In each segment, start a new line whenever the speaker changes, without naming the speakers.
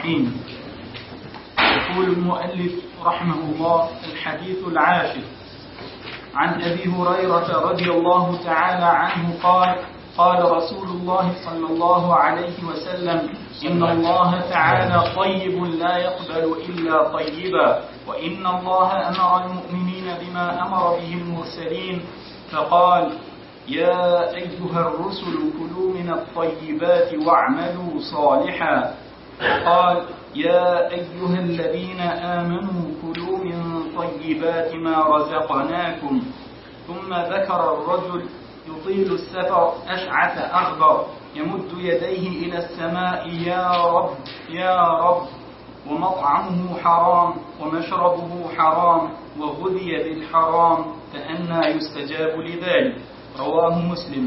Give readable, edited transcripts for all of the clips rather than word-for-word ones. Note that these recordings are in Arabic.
الرحيم. يقول المؤلف رحمه الله: الحديث العاشر عن أبي هريرة رضي الله تعالى عنه قال: قال رسول الله صلى الله عليه وسلم: إن الله تعالى طيب لا يقبل إلا طيبا، وإن الله أمر المؤمنين بما أمر به المرسلين فقال: يا أيها الرسل كلوا من الطيبات واعملوا صالحا. قال: يا أيها الذين آمنوا كلوا من طيبات ما رزقناكم. ثم ذكر الرجل يطيل السفر أشعث أغبر يمد يديه إلى السماء: يا رب يا رب، ومطعمه حرام ومشربه حرام وغذي بالحرام، فأنى يستجاب لذلك. رواه مسلم.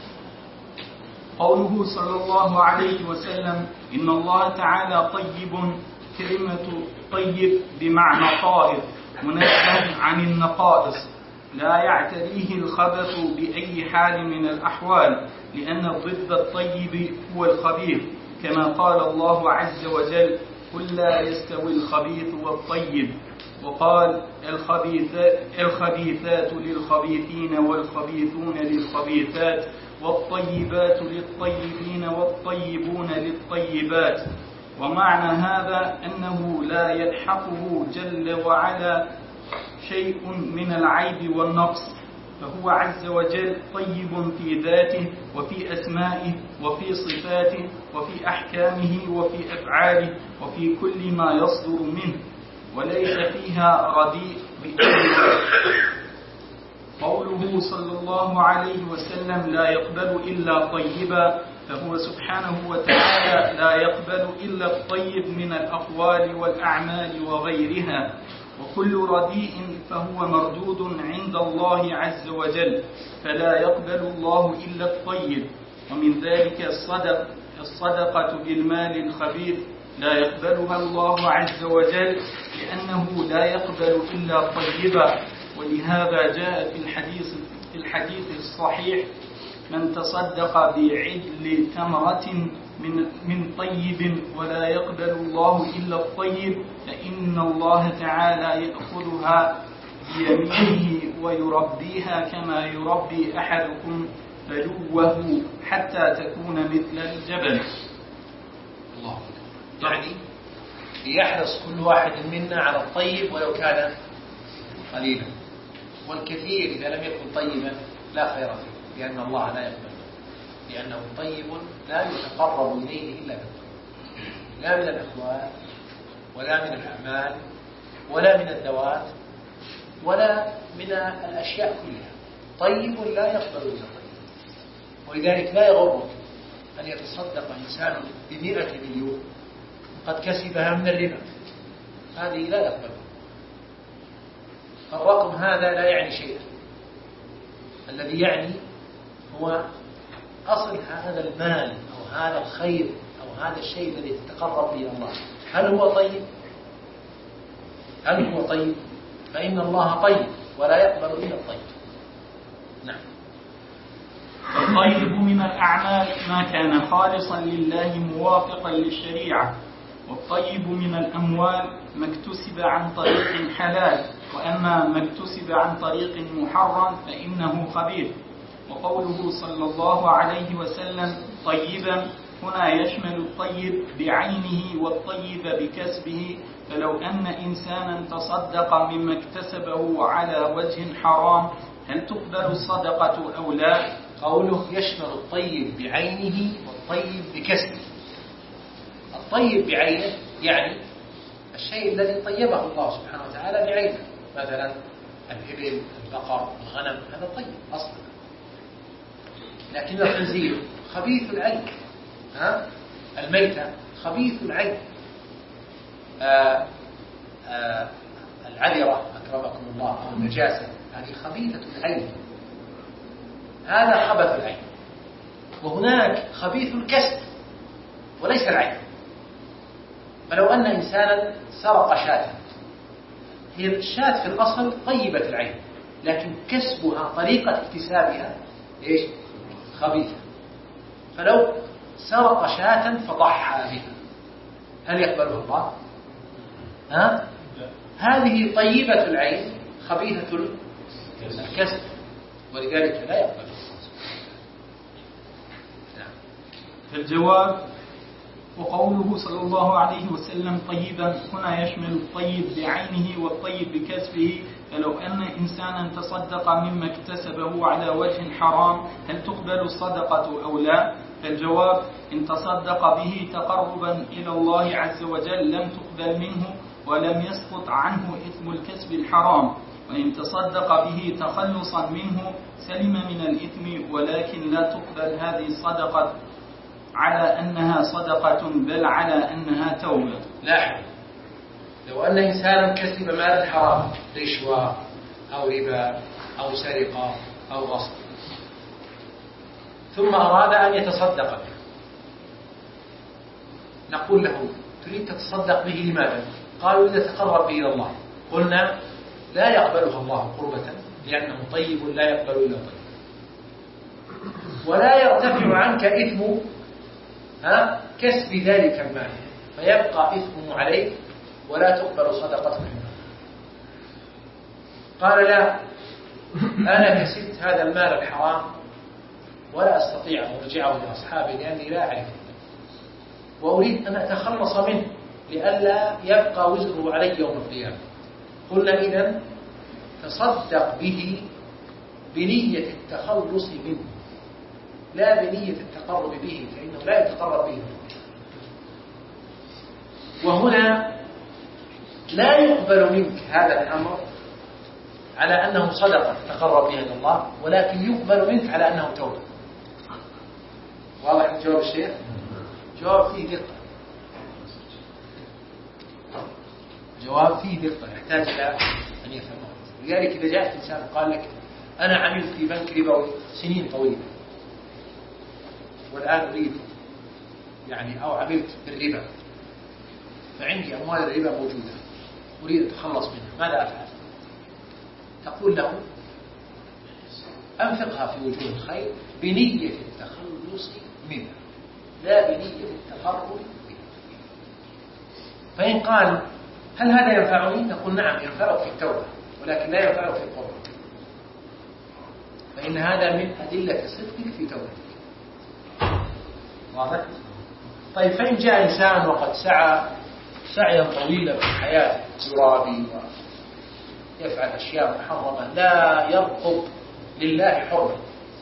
قوله صلى الله عليه وسلم: إن الله تعالى طيب، كلمة طيب بمعنى طاهر منزه عن النقائص، لا يعتريه الخبث بأي حال من الأحوال، لأن ضد الطيب هو الخبيث، كما قال الله عز وجل: قل لا يستوي الخبيث والطيب. وقال: الخبيثات للخبيثين والخبيثون للخبيثات، والطيبات للطيبين والطيبون للطيبات. ومعنى هذا أنه لا يلحقه جل وعلا شيء من العيب والنقص، فهو عز وجل طيب في ذاته وفي أسمائه وفي صفاته وفي أحكامه وفي أفعاله وفي كل ما يصدر منه، وليس فيها رديء بأي. قوله صلى الله عليه وسلم: لا يقبل إلا طيبا، فهو سبحانه وتعالى لا يقبل إلا الطيب من الأقوال والأعمال وغيرها، وكل رديء فهو مردود عند الله عز وجل، فلا يقبل الله إلا الطيب. ومن ذلك الصدقة بالمال الخبيث لا يقبلها الله عز وجل، لأنه لا يقبل إلا طيبا. ولهذا جاء في الحديث الصحيح: من تصدق بعدل تمرة من طيب ولا يقبل الله إلا الطيب، فإن الله تعالى يأخذها بيمينه ويربيها كما يربي أحدكم فلوه حتى تكون مثل الجبل.
الله. يعني يحرص كل واحد منا على الطيب ولو كان قليلا، والكثير إذا لم يكن طيبا لا خير فيه، لأن الله لا يقبل، لأنه طيب لا يتقرب إليه إلا بالطيب، لا من الأقوال ولا من الأعمال ولا من الذوات ولا من الأشياء كلها. طيب لا يقبل إلا طيب. ولذلك لا يغرك أن يتصدق إنسان ب100 مليون قد كسبها من الربا، هذه لا يقبلها. الرقم هذا لا يعني شيئا، الذي يعني هو أصل هذا المال أو هذا الخير أو هذا الشيء الذي يتقرب به الله، هل هو طيب؟ هل هو طيب؟ فإن الله طيب ولا يقبل إلا الطيب. نعم.
الطيب من الأعمال ما كان خالصا لله موافقا للشريعة، والطيب من الأموال ما اكتسب عن طريق حلال، وأما ما اكتسب عن طريق محرم فإنه خبيث. وقوله صلى الله عليه وسلم طيبا هنا يشمل الطيب بعينه والطيب بكسبه، فلو أن إنسانا تصدق مما اكتسبه على وجه حرام هل تقبل الصدقة أو لا؟
قوله يشمل الطيب بعينه والطيب بكسبه. الطيب بعينه يعني الشيء الذي طيبه الله سبحانه وتعالى بعينه، مثلا الإبل، البقر، الغنم، هذا طيب أصلا. لكن الخنزير خبيث العين، الميتة خبيث العين، العذرة أكرمكم الله أو النجاسة هذه خبيثة العين، هذا خبث العين. وهناك خبيث الكسب وليس العين. فلو أن إنسانا سرق شاة، هي الشاة في الأصل طيبة العين، لكن كسبها طريقة اكتسابها إيش؟ خبيثة. فلو سرق شاة فضحى بها هل يقبلها الله؟ ها؟ هذه طيبة العين خبيثة الكسب، ولذلك لا يقبل.
الجواب: وقوله صلى الله عليه وسلم طيبا هنا يشمل الطيب بعينه والطيب بكسبه، فلو أن إنسانا تصدق مما اكتسبه على وجه حرام هل تقبل الصدقة أو لا؟ فالجواب: إن تصدق به تقربا إلى الله عز وجل لم تقبل منه ولم يسقط عنه إثم الكسب الحرام، وإن تصدق به تخلصا منه سلم من الإثم، ولكن لا تقبل هذه الصدقة على أنها صدقة بل على أنها توبة.
لاحظ، لو أن إنسانا كسب مالا حراما رشوة أو ربا أو سرقة أو غصب ثم أراد أن يتصدق به، نقول له: تريد تتصدق به لماذا؟ قالوا: إذا تقرب به إلى الله. قلنا: لا يقبلها الله قربة لأنه طيب لا يقبل إلا طيب، ولا يرتفع عنك إثم كسب ذلك المال، فيبقى إثمه عليك ولا تقبل صدقته منه. قال: لا، أنا كسبت هذا المال الحرام ولا أستطيع أن أرجعه لأصحابي لأني لا أعرفه، وأريد أن أتخلص منه لئلا يبقى وزره علي يوم القيامة. قلنا: إذن تصدق به بنية التخلص منه لا بنية التقرب به، فإنه لا يتقرب به. وهنا لا يقبل منك هذا الأمر على أنه صدقة تقرب بها إلى الله، ولكن يقبل منك على أنه توبة. واضح جواب الشيخ؟ جواب فيه دقة، جواب فيه دقة يحتاج إلى أن يفهمه. لذلك إذا جاءت إنسان قال لك: أنا عملت في بنك ربوي سنين طويلة والآن أريد أو عملت بالربا، فعندي أموال الربا موجودة أريد أتخلص منها، ماذا أفعل؟ تقول له: أنفقها في وجوه الخير بنية التخلص منها لا بنية التقرب منها. فإن قال: هل هذا ينفعني؟ نقول: نعم، ينفعك في التوبة ولكن لا ينفعك في القرب، فإن هذا من أدلة صدقك في توبتك. واضح؟ طيب، فإن جاء إنسان وقد سعى سعيا طويلا في حياته يرابي ويفعل أشياء محرمة لا يرقب لله حرمة،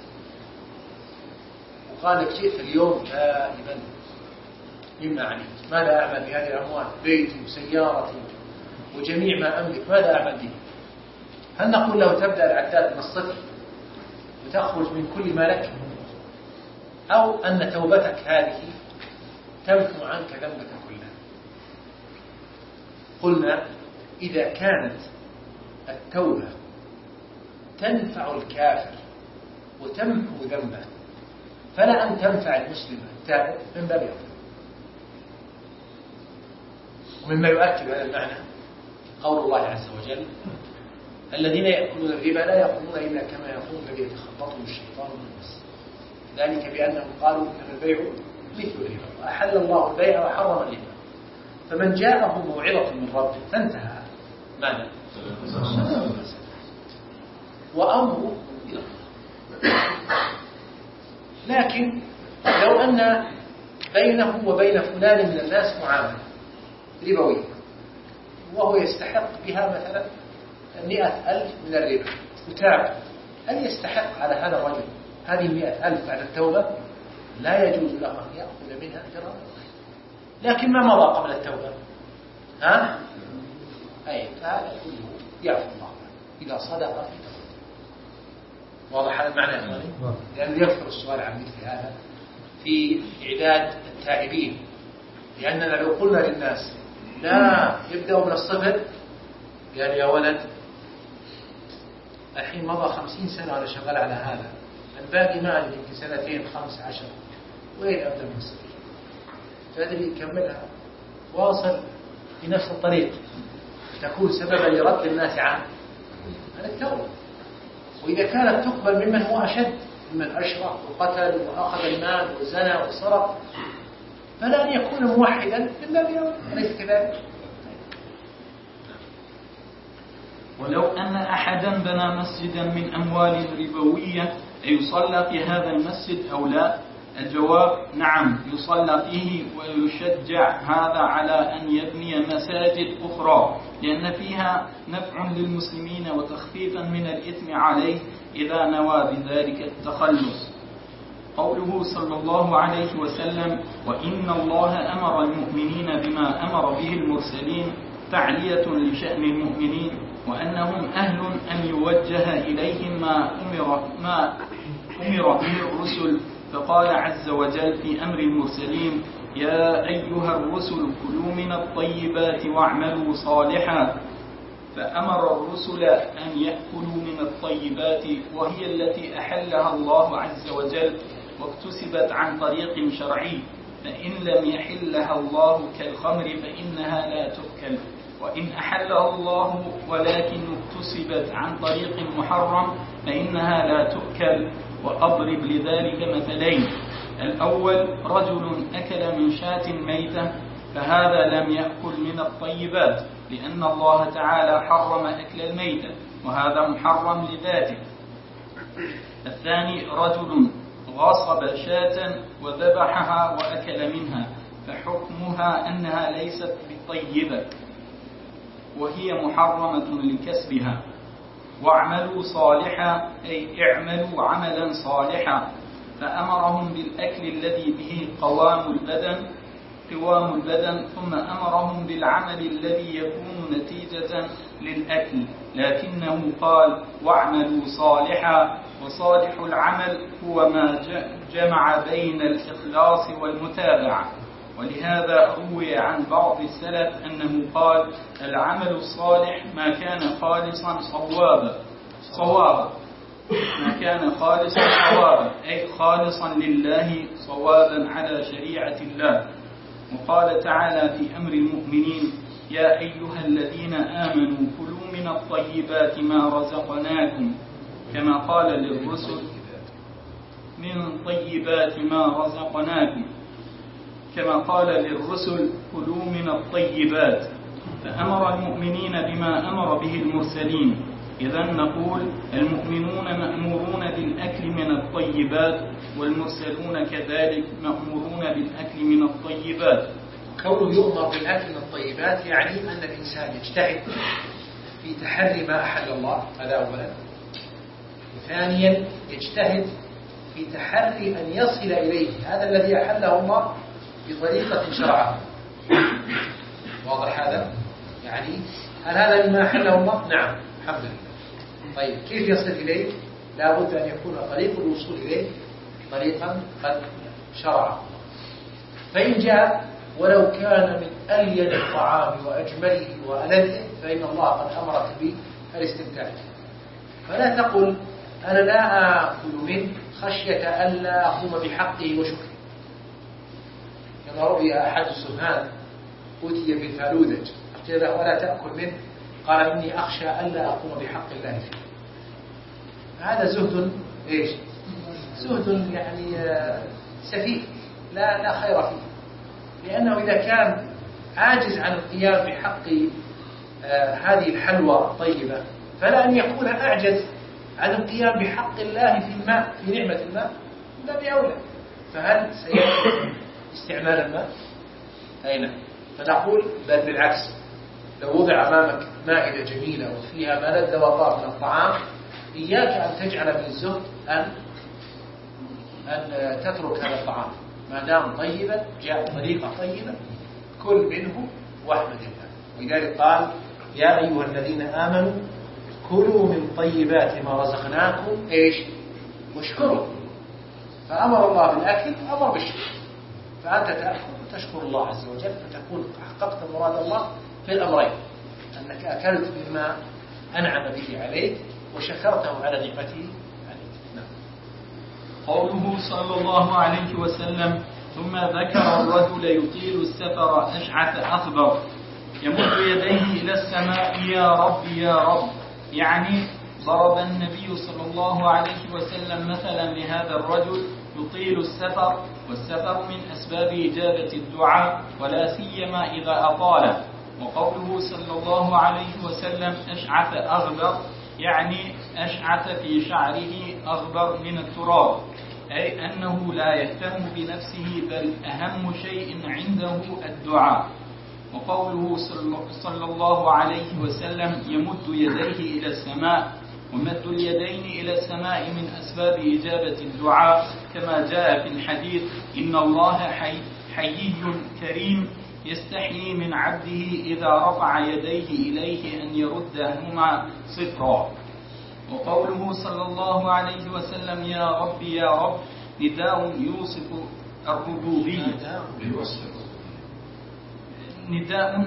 وقال لك: جئت اليوم تائبا مما عملت، ماذا أعمل بهذه الأموال؟ بيتي وسيارتي وجميع ما أملك، ماذا أعمل به؟ هل نقول له: تبدأ العداد من الصفر وتخرج من كل ما لك، أو أن توبتك هذه تمحو عنك ذنبك كله؟ قلنا: إذا كانت التوبة تنفع الكافر وتمحو ذنبه فلا أن تنفع المسلم التائب من باب أولى. ومما يؤكد هذا المعنى قول الله عز وجل: الذين يأكلون الربا لا يقومون إلا كما يقوم الذي يتخبطه الشيطان من المس، ذلك بأنهم قالوا إنما البيع مثل الربا وأحل الله البيع وحرم الربا، فمن جاءه موعظة من ربه فانتهى ماذا؟ وأمره إلى الله. لكن لو أن بينه وبين فلان من الناس معاملة ربوية وهو يستحق بها مثلا 100,000 من الربا وتاب، هل يستحق على هذا الرجل هذه 100,000 بعد التوبة؟ لا يجوز له أن يأخذ منها أجرا، لكن ما مضى قبل التوبة فهذا كله يعفو الله إذا صدق في توبة. واضح هذا المعنى يا إخواني؟ لأنه يذكر السؤال عن مثل هذا في إعداد التائبين، لأننا لو قلنا للناس لا يبدأوا من الصفر، قال: يا ولد الحين مضى 50 سنة وأنا شغال على هذا، الباقي ما عندي في 2 5 10، وين أبدأ من الصفر؟ تدري يكملها واصل في نفس الطريق، تكون سببا لرد الناس عن التوبة. وإذا كانت تقبل ممن هو أشد، ممن أشرك وقتل وأخذ المال وزنى وسرق، فلا أن يكون موحدا من باب أولى، أليس كذلك؟
ولو أن أحدا بنى مسجدا من أموال ربوية أيصلى في هذا المسجد أو لا؟ الجواب نعم، يصلى فيه، ويشجع هذا على أن يبني مساجد أخرى، لأن فيها نفع للمسلمين وتخفيفا من الإثم عليه إذا نوى بذلك التخلص. قوله صلى الله عليه وسلم: وإن الله أمر المؤمنين بما أمر به المرسلين، تعلية لشأن المؤمنين، وأنهم أهل أن يوجه إليهم ما أمر به الرسل. فقال عز وجل في أمر المرسلين: يا أيها الرسل كلوا من الطيبات واعملوا صالحا. فأمر الرسل أن يأكلوا من الطيبات، وهي التي أحلها الله عز وجل واكتسبت عن طريق شرعي، فإن لم يحلها الله كالخمر فإنها لا تؤكل، وإن أحلها الله ولكن اكتسبت عن طريق محرم فإنها لا تؤكل. وأضرب لذلك مثلين: الأول رجل أكل من شاة ميتة، فهذا لم يأكل من الطيبات، لأن الله تعالى حرم أكل الميتة، وهذا محرم لذاته. الثاني رجل غصب شاة وذبحها وأكل منها، فحكمها أنها ليست بطيبة وهي محرمة لكسبها. واعملوا صالحا أي اعملوا عملا صالحا، فأمرهم بالأكل الذي به قوام البدن، ثم أمرهم بالعمل الذي يكون نتيجة للأكل، لكنه قال واعملوا صالحا، وصالح العمل هو ما جمع بين الإخلاص والمتابعة. ولهذا روي عن بعض السلف أنه قال: العمل الصالح ما كان خالصا صوابا، ما كان خالصا صوابا، أي خالصا لله صوابا على شريعة الله. وقال تعالى في أمر المؤمنين: يا أيها الذين آمنوا كلوا من الطيبات ما رزقناكم، كما قال للرسل: من طيبات ما رزقناكم، كما قال للرسل: كلوا من الطيبات. فأمر المؤمنين بما أمر به المرسلين. إذن نقول المؤمنون مأمورون بالأكل من الطيبات، والمرسلون كذلك مأمورون بالأكل من الطيبات.
كونه يؤمر بالأكل من الطيبات يعني أن الإنسان يجتهد في تحري ما أحل الله، هذا أولا. وثانيا يجتهد في تحري أن يصل إليه هذا الذي أحله الله بطريقة شرعها. واضح هذا؟ يعني هل هذا مما أحله الله؟ نعم، الحمد لله. طيب كيف يصل إليه؟ لا بد أن يكون طريق الوصول إليه طريقا قد شرعه. فإن جاء ولو كان من ألين الطعام وأجمله وألذه فإن الله قد أمرك بالاستمتاع. فلا تقل أنا لا آكل منه خشية ألا أقوم بحقه وشكره. كما رؤي أحد السفهاء أتي بالفالوذج قيل له ولا تأكل منه، قال إني أخشى ألا أقوم بحق الله فيه. هذا زهد إيش؟ زهد يعني سفيه لا خير فيه، لأنه إذا كان عاجز عن القيام بحق هذه الحلوى الطيبة فلا أن يكون أعجز عن القيام بحق الله في الماء، في نعمة الماء، لا بأولى. فهل سيأتي استعمال الماء؟ أين؟ فنقول بل بالعكس، لو وضع أمامك مائدة جميلة وفيها ما لذ وطاب من الطعام، إياك أن تجعل من الزهد أن تترك هذا الطعام ما دام طيبا، جاء بطريقة طيبة، كل منه واحمد الله. ولذلك قال يا أيها الذين آمنوا كلوا من طيبات ما رزقناكم إيش؟ واشكروا. فأمر الله بالأكل، أمر بالشكر. فأنت تأكل وتشكر الله عز وجل، فتكون حققت مراد الله في الأمرين، أنك أكلت مما أنعم به عليك وشكرته على نعمته عليك. نعم.
قوله صلى الله عليه وسلم ثم ذكر الرجل يطيل السفر أشعث أخبر يمد يديه إلى السماء يا رب يا رب، يعني ضرب النبي صلى الله عليه وسلم مثلا لهذا الرجل يطيل السفر، والسفر من أسباب إجابة الدعاء ولا سيما إذا أطال. وقوله صلى الله عليه وسلم أشعث أغبر يعني أشعث في شعره أغبر من التراب، أي أنه لا يهتم بنفسه بل أهم شيء عنده الدعاء. وقوله صلى الله عليه وسلم يمد يديه إلى السماء، ومد اليدين إلى السماء من أسباب إجابة الدعاء كما جاء في الحديث إن الله حيي كريم يستحيي من عبده إذا رفع يديه إليه أن يردهما صفرا. وقوله صلى الله عليه وسلم يا رب يا رب نداء يوصف الربوبية، نداء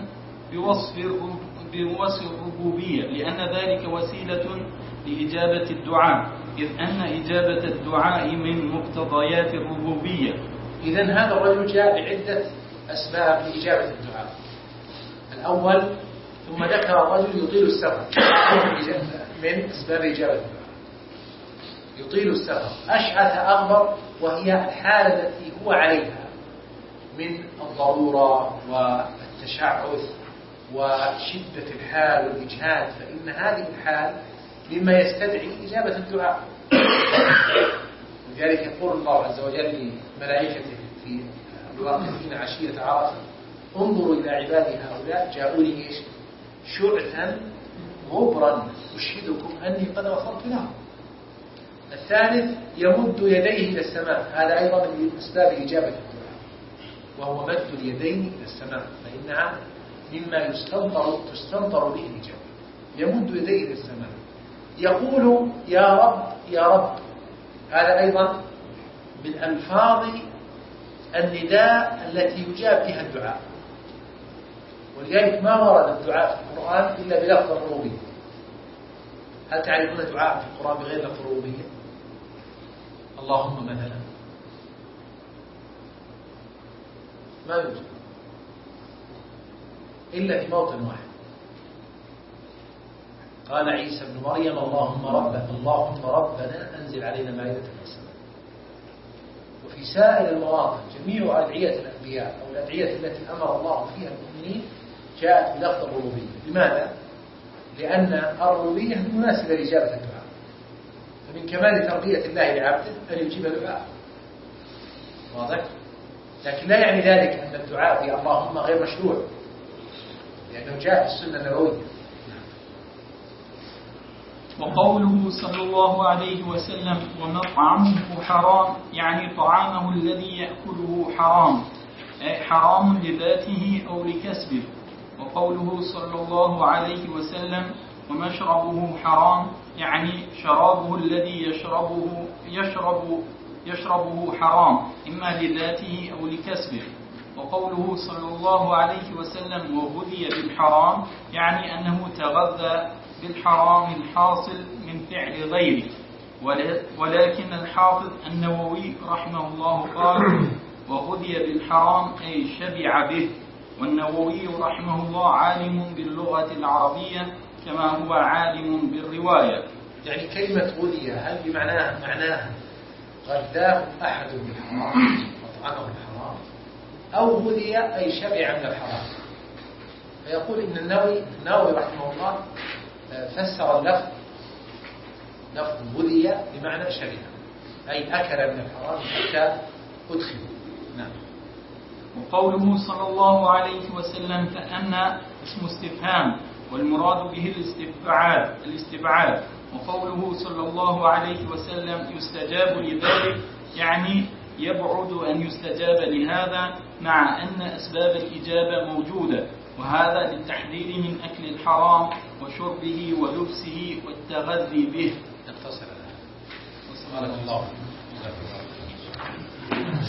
بوصف الربوبية، لأن ذلك وسيلة لإجابة الدعاء، إذ أن إجابة الدعاء من مقتضيات الربوبية.
إذن هذا الرجل جاء بعدة أسباب لإجابة الدعاء. الأول ثم ذكر الرجل يطيل السفر من أسباب إجابة الدعاء. يطيل السفر، أشعث أغبر، وهي الحالة التي هو عليها من الضرورة والتشعث وشدة الحال والإجهاد، فإن هذه الحال مما يستدعي إجابة الدعاء. ولذلك يقول الله عز وجل لملائكته في الواقفين عشية عرفة انظروا إلى عبادي هؤلاء جاءوني شعثا غبرا أشهدكم أني قد غفرت لهم. الثالث يمد يديه إلى السماء، هذا أيضا من أسباب إجابة الدعاء، وهو مد اليدين إلى السماء، فإنها مما تستنطر به الإجابة. يمد يديه إلى السماء، يقول يا رب يا رب، هذا أيضا من ألفاظ النداء التي يجاب بها الدعاء. ولذلك ما ورد الدعاء في القرآن إلا بلفظ الربوبية. هل تعرفون دعاء في القرآن بغير لفظ الربوبية؟ اللهم مثلا ما يوجد إلا في موطن واحد. قال عيسى ابن مريم اللهم ربنا أنزل علينا مائدة من السماء. وفي سائر المواطن جميع أدعية الأنبياء أو الأدعية التي أمر الله فيها المؤمنين جاءت بلفظ الربوبية. لماذا؟ لأن الربوبية مناسبة لإجابة الدعاء، فمن كمال تربية الله لعبده أن يجيب دعاء. واضح؟ لكن لا يعني ذلك أن الدعاء في اللهم غير مشروع، لأنه جاء في السنة النبوية.
وقوله صلى الله عليه وسلم ومطعمه حرام يعني طعامه الذي يأكله حرام، أي حرام لذاته أو لكسبه. وقوله صلى الله عليه وسلم ومشربه حرام يعني شرابه الذي يشربه حرام إما لذاته أو لكسبه. وقوله صلى الله عليه وسلم وغذي بالحرام يعني أنه تغذى بالحرام الحاصل من فعل غيره. ولكن الحافظ النووي رحمه الله قال وغذي بالحرام أي شبع به. والنووي رحمه الله عالم باللغة العربية كما هو عالم بالرواية.
يعني كلمة غذي هل بمعناها غذاه أحد بالحرام وطعمه بالحرام، أو غذي أي شبع من الحرام؟ فيقول إن النووي رحمه الله فسر اللفظ غذي بمعنى شبع، أي أكل من الحرام حتى أدخل. نعم.
وقوله صلى الله عليه وسلم فأن اسم استفهام والمراد به الاستبعاد. وقوله صلى الله عليه وسلم يستجاب لذلك يعني يبعد أن يستجاب لهذا، مع أن أسباب الإجابة موجودة، وهذا للتحذير من أكل الحرام وشربه ولبسه والتغذي به.
نقتصر على هذا.